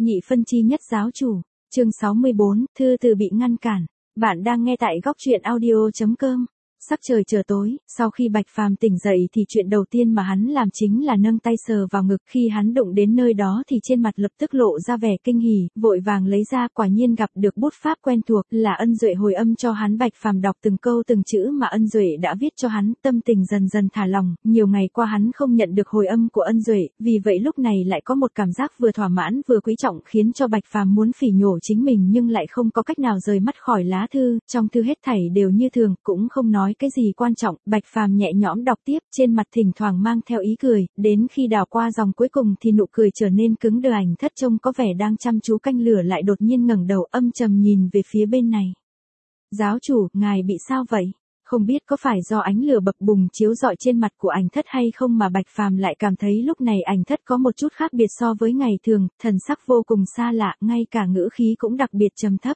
Nhị phân chi nhất giáo chủ, chương 64, thư từ bị ngăn cản. Bạn đang nghe tại góc truyện audio.com. Sắc trời trở tối, sau khi Bạch Phàm tỉnh dậy thì chuyện đầu tiên mà hắn làm chính là nâng tay sờ vào ngực. Khi hắn đụng đến nơi đó thì trên mặt lập tức lộ ra vẻ kinh hỉ, vội vàng lấy ra, quả nhiên gặp được bút pháp quen thuộc, là Ân Duệ hồi âm cho hắn. Bạch Phàm đọc từng câu từng chữ mà Ân Duệ đã viết cho hắn, tâm tình dần dần thả lỏng. Nhiều ngày qua hắn không nhận được hồi âm của Ân Duệ, vì vậy lúc này lại có một cảm giác vừa thỏa mãn vừa quý trọng, khiến cho Bạch Phàm muốn phỉ nhổ chính mình nhưng lại không có cách nào rời mắt khỏi lá thư. Trong thư hết thảy đều như thường, cũng không nói cái gì quan trọng. Bạch Phàm nhẹ nhõm đọc tiếp, trên mặt thỉnh thoảng mang theo ý cười, đến khi đảo qua dòng cuối cùng thì nụ cười trở nên cứng đờ. Ảnh Thất trông có vẻ đang chăm chú canh lửa lại đột nhiên ngẩng đầu âm trầm nhìn về phía bên này. Giáo chủ, ngài bị sao vậy? Không biết có phải do ánh lửa bập bùng chiếu rọi trên mặt của Ảnh Thất hay không mà Bạch Phàm lại cảm thấy lúc này Ảnh Thất có một chút khác biệt so với ngày thường, thần sắc vô cùng xa lạ, ngay cả ngữ khí cũng đặc biệt trầm thấp.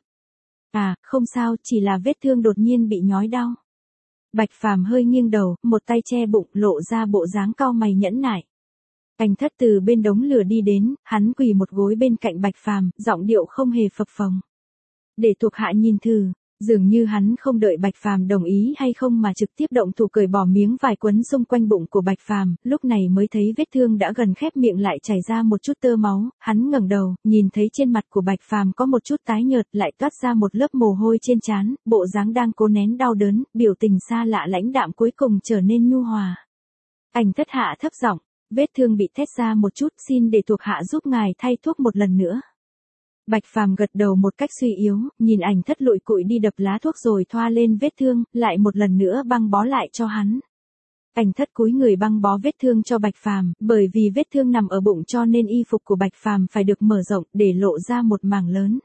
À, không sao, chỉ là vết thương đột nhiên bị nhói đau. Bạch Phàm hơi nghiêng đầu, một tay che bụng, lộ ra bộ dáng cau mày nhẫn nại. Ảnh Thất từ bên đống lửa đi đến, hắn quỳ một gối bên cạnh Bạch Phàm, giọng điệu không hề phập phồng. Để thuộc hạ nhìn thử. Dường như hắn không đợi Bạch Phàm đồng ý hay không mà trực tiếp động thủ cởi bỏ miếng vải quấn xung quanh bụng của Bạch Phàm, lúc này mới thấy vết thương đã gần khép miệng lại chảy ra một chút tơ máu. Hắn ngẩng đầu, nhìn thấy trên mặt của Bạch Phàm có một chút tái nhợt, lại toát ra một lớp mồ hôi trên trán, bộ dáng đang cố nén đau đớn, biểu tình xa lạ lãnh đạm cuối cùng trở nên nhu hòa. Ảnh Thất hạ thấp giọng, vết thương bị thét ra một chút, xin để thuộc hạ giúp ngài thay thuốc một lần nữa. Bạch Phàm gật đầu một cách suy yếu, nhìn Ảnh Thất lụi cụi đi đập lá thuốc rồi thoa lên vết thương, lại một lần nữa băng bó lại cho hắn. Ảnh Thất cúi người băng bó vết thương cho Bạch Phàm, bởi vì vết thương nằm ở bụng cho nên y phục của Bạch Phàm phải được mở rộng để lộ ra một mảng lớn.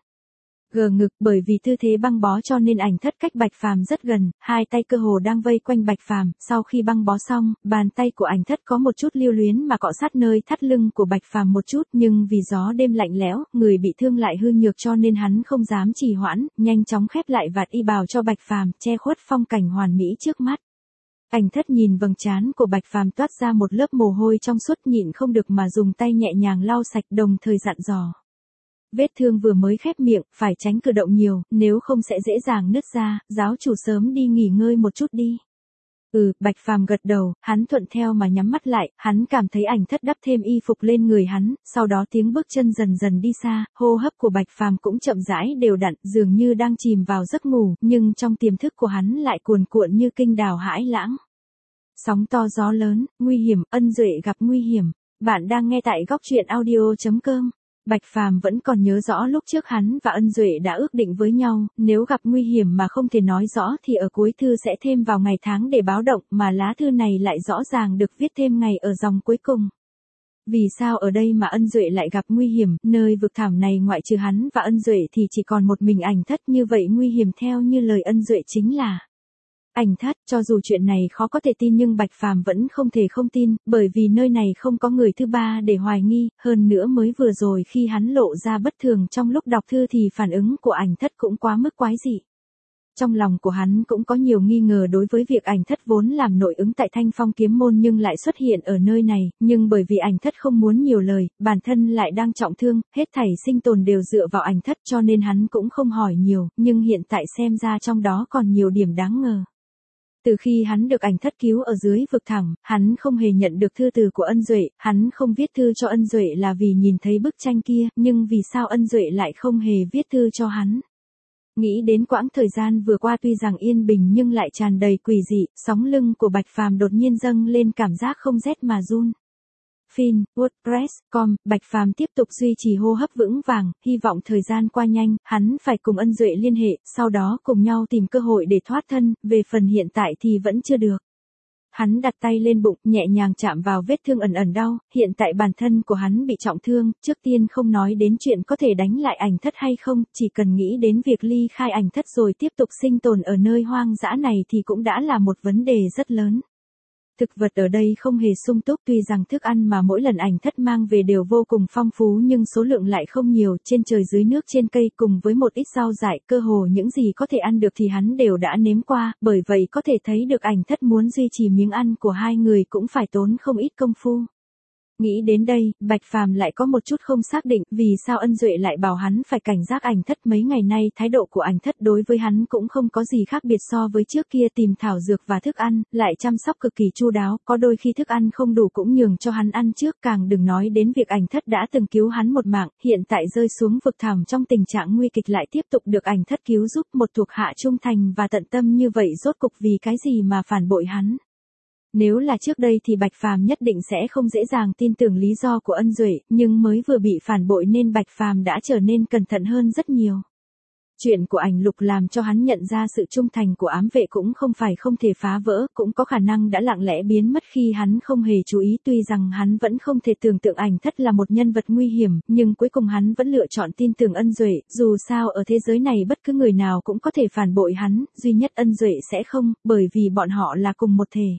Gờ ngực, bởi vì tư thế băng bó cho nên Ảnh Thất cách Bạch Phàm rất gần, hai tay cơ hồ đang vây quanh Bạch Phàm. Sau khi băng bó xong, bàn tay của Ảnh Thất có một chút lưu luyến mà cọ sát nơi thắt lưng của Bạch Phàm một chút, nhưng vì gió đêm lạnh lẽo, người bị thương lại hư nhược cho nên hắn không dám trì hoãn, nhanh chóng khép lại vạt y bào cho Bạch Phàm, che khuất phong cảnh hoàn mỹ trước mắt. Ảnh Thất nhìn vầng trán của Bạch Phàm toát ra một lớp mồ hôi trong suốt, nhịn không được mà dùng tay nhẹ nhàng lau sạch, đồng thời dặn dò. Vết thương vừa mới khép miệng, phải tránh cử động nhiều, nếu không sẽ dễ dàng nứt ra. Giáo chủ sớm đi nghỉ ngơi một chút đi. Bạch Phàm gật đầu, hắn thuận theo mà nhắm mắt lại, hắn cảm thấy Ảnh Thất đắp thêm y phục lên người hắn, sau đó tiếng bước chân dần dần đi xa, hô hấp của Bạch Phàm cũng chậm rãi đều đặn, dường như đang chìm vào giấc ngủ, nhưng trong tiềm thức của hắn lại cuồn cuộn như kinh đào hãi lãng. Sóng to gió lớn, nguy hiểm, Ân Duệ gặp nguy hiểm. Bạn đang nghe tại góc truyện audio.com. Bạch Phàm vẫn còn nhớ rõ lúc trước hắn và Ân Duệ đã ước định với nhau, nếu gặp nguy hiểm mà không thể nói rõ thì ở cuối thư sẽ thêm vào ngày tháng để báo động, mà lá thư này lại rõ ràng được viết thêm ngày ở dòng cuối cùng. Vì sao ở đây mà Ân Duệ lại gặp nguy hiểm, nơi vực thẳm này ngoại trừ hắn và Ân Duệ thì chỉ còn một mình Ảnh Thất, như vậy nguy hiểm theo như lời Ân Duệ chính là Ảnh Thất. Cho dù chuyện này khó có thể tin nhưng Bạch Phàm vẫn không thể không tin, bởi vì nơi này không có người thứ ba để hoài nghi, hơn nữa mới vừa rồi khi hắn lộ ra bất thường trong lúc đọc thư thì phản ứng của Ảnh Thất cũng quá mức quái dị. Trong lòng của hắn cũng có nhiều nghi ngờ đối với việc Ảnh Thất vốn làm nội ứng tại Thanh Phong kiếm môn nhưng lại xuất hiện ở nơi này, nhưng bởi vì Ảnh Thất không muốn nhiều lời, bản thân lại đang trọng thương, hết thảy sinh tồn đều dựa vào Ảnh Thất cho nên hắn cũng không hỏi nhiều, nhưng hiện tại xem ra trong đó còn nhiều điểm đáng ngờ. Từ khi hắn được Ảnh Thất cứu ở dưới vực thẳm, hắn không hề nhận được thư từ của Ân Duệ, hắn không viết thư cho Ân Duệ là vì nhìn thấy bức tranh kia, nhưng vì sao Ân Duệ lại không hề viết thư cho hắn? Nghĩ đến quãng thời gian vừa qua tuy rằng yên bình nhưng lại tràn đầy quỷ dị, sóng lưng của Bạch Phàm đột nhiên dâng lên cảm giác không rét mà run. Fin, WordPress.com, Bạch Phàm tiếp tục duy trì hô hấp vững vàng, hy vọng thời gian qua nhanh, hắn phải cùng Ân Duệ liên hệ, sau đó cùng nhau tìm cơ hội để thoát thân, về phần hiện tại thì vẫn chưa được. Hắn đặt tay lên bụng, nhẹ nhàng chạm vào vết thương ẩn ẩn đau, hiện tại bản thân của hắn bị trọng thương, trước tiên không nói đến chuyện có thể đánh lại Ảnh Thất hay không, chỉ cần nghĩ đến việc ly khai Ảnh Thất rồi tiếp tục sinh tồn ở nơi hoang dã này thì cũng đã là một vấn đề rất lớn. Thực vật ở đây không hề sung túc, tuy rằng thức ăn mà mỗi lần Ảnh Thất mang về đều vô cùng phong phú nhưng số lượng lại không nhiều, trên trời dưới nước trên cây cùng với một ít rau dại, cơ hồ những gì có thể ăn được thì hắn đều đã nếm qua, bởi vậy có thể thấy được Ảnh Thất muốn duy trì miếng ăn của hai người cũng phải tốn không ít công phu. Nghĩ đến đây, Bạch Phàm lại có một chút không xác định vì sao Ân Duệ lại bảo hắn phải cảnh giác. Ảnh Thất mấy ngày nay thái độ của Ảnh Thất đối với hắn cũng không có gì khác biệt so với trước kia, tìm thảo dược và thức ăn, lại chăm sóc cực kỳ chu đáo, có đôi khi thức ăn không đủ cũng nhường cho hắn ăn trước, càng đừng nói đến việc Ảnh Thất đã từng cứu hắn một mạng, hiện tại rơi xuống vực thẳm trong tình trạng nguy kịch lại tiếp tục được Ảnh Thất cứu giúp. Một thuộc hạ trung thành và tận tâm như vậy rốt cục vì cái gì mà phản bội hắn. Nếu là trước đây thì Bạch Phàm nhất định sẽ không dễ dàng tin tưởng lý do của Ân Duệ, nhưng mới vừa bị phản bội nên Bạch Phàm đã trở nên cẩn thận hơn rất nhiều. Chuyện của Ảnh Lục làm cho hắn nhận ra sự trung thành của ám vệ cũng không phải không thể phá vỡ, cũng có khả năng đã lặng lẽ biến mất khi hắn không hề chú ý. Tuy rằng hắn vẫn không thể tưởng tượng Ảnh Thất là một nhân vật nguy hiểm, nhưng cuối cùng hắn vẫn lựa chọn tin tưởng Ân Duệ, dù sao ở thế giới này bất cứ người nào cũng có thể phản bội hắn, duy nhất Ân Duệ sẽ không, bởi vì bọn họ là cùng một thể.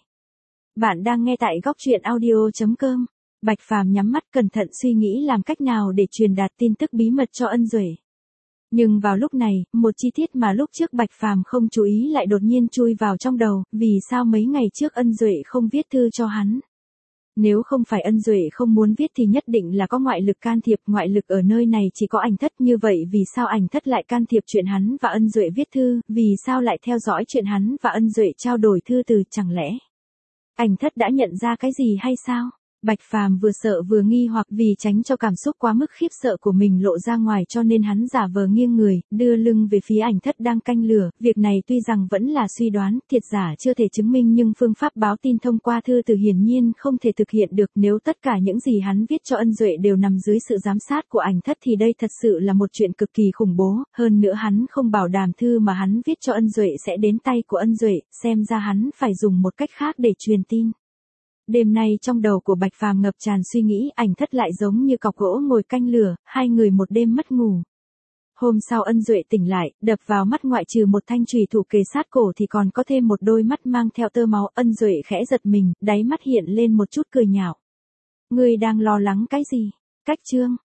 Bạn đang nghe tại góc truyện audio.com. Bạch Phàm nhắm mắt cẩn thận suy nghĩ làm cách nào để truyền đạt tin tức bí mật cho Ân Duệ. Nhưng vào lúc này, một chi tiết mà lúc trước Bạch Phàm không chú ý lại đột nhiên chui vào trong đầu, vì sao mấy ngày trước Ân Duệ không viết thư cho hắn? Nếu không phải Ân Duệ không muốn viết thì nhất định là có ngoại lực can thiệp, ngoại lực ở nơi này chỉ có Ảnh Thất, như vậy vì sao Ảnh Thất lại can thiệp chuyện hắn và Ân Duệ viết thư, vì sao lại theo dõi chuyện hắn và Ân Duệ trao đổi thư từ, chẳng lẽ Ảnh Thất đã nhận ra cái gì hay sao? Bạch Phàm vừa sợ vừa nghi hoặc, vì tránh cho cảm xúc quá mức khiếp sợ của mình lộ ra ngoài cho nên hắn giả vờ nghiêng người, đưa lưng về phía Ảnh Thất đang canh lửa. Việc này tuy rằng vẫn là suy đoán, thiệt giả chưa thể chứng minh, nhưng phương pháp báo tin thông qua thư từ hiển nhiên không thể thực hiện được. Nếu tất cả những gì hắn viết cho Ân Duệ đều nằm dưới sự giám sát của Ảnh Thất thì đây thật sự là một chuyện cực kỳ khủng bố, hơn nữa hắn không bảo đảm thư mà hắn viết cho Ân Duệ sẽ đến tay của Ân Duệ, xem ra hắn phải dùng một cách khác để truyền tin. Đêm nay trong đầu của Bạch Phàm ngập tràn suy nghĩ, Ảnh Thất lại giống như cọc gỗ ngồi canh lửa, hai người một đêm mất ngủ. Hôm sau Ân Duệ tỉnh lại, đập vào mắt ngoại trừ một thanh chùy thủ kề sát cổ thì còn có thêm một đôi mắt mang theo tơ máu. Ân Duệ khẽ giật mình, đáy mắt hiện lên một chút cười nhạo. Ngươi đang lo lắng cái gì? Cách chương